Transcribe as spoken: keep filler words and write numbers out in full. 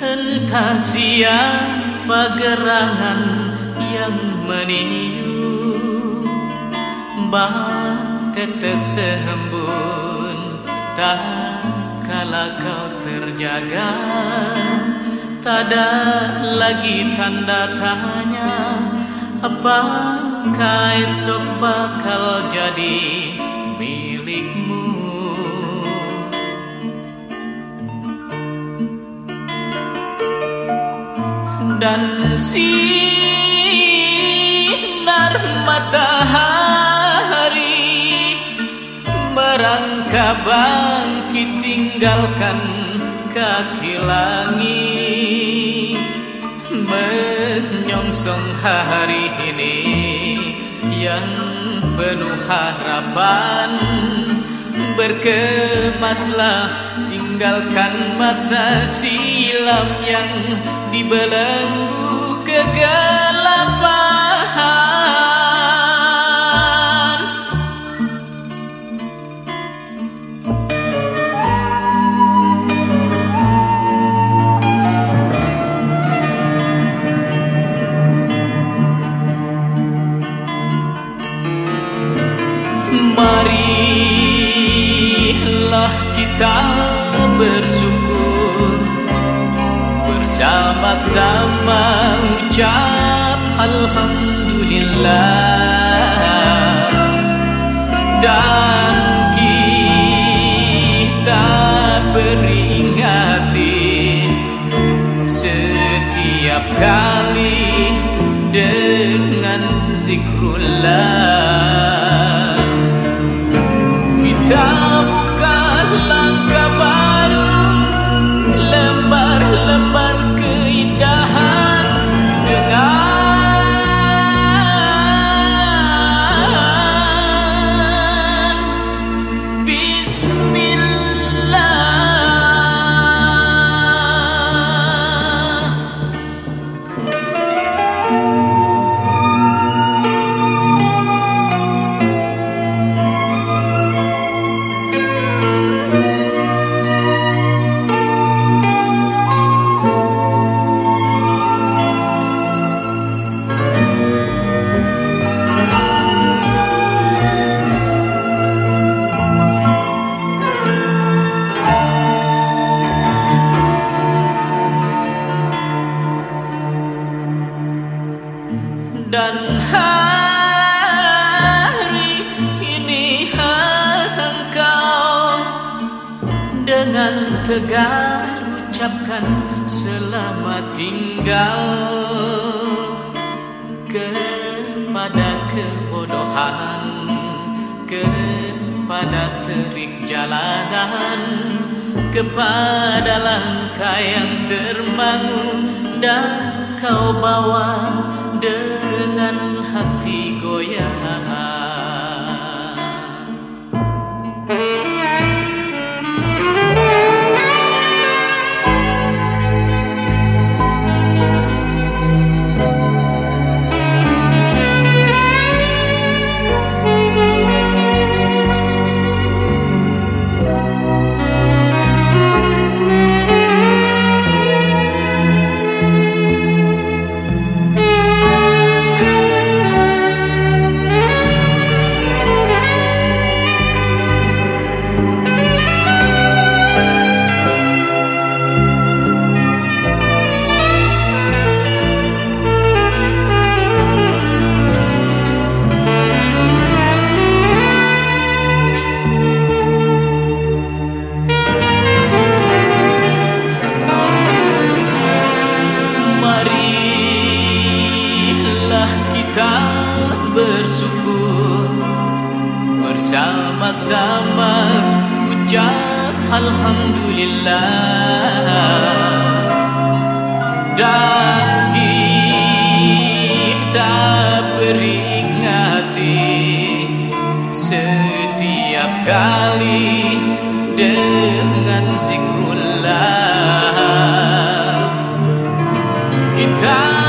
Entah siapa gerangan yang meniup, tetes sehembun tak kala kau terjaga. Tak ada lagi tanda tanya, apakah esok bakal jadi milikmu. Dan sinar matahari merangkak bangkit tinggalkan kaki langit, menyongsong hari ini yang penuh harapan. Berkemaslah, tinggalkan masa silam yang dibelenggu kegelapan. Marilah kita bersyukur, bersama-sama ucap alhamdulillah, dan kita peringati setiap kali dengan zikrullah. Kita buka langkah baru, lembar-lembar keindahan dengan Bismillah. Dan hari ini engkau dengan tegar ucapkan selamat tinggal kepada kebodohan, kepada terik jalanan, kepada langkah yang termangu dan kau bawa dengan hati goyah. Bersyukur, bersama-sama ucap alhamdulillah, dan kita peringati setiap kali dengan zikrullah. Kita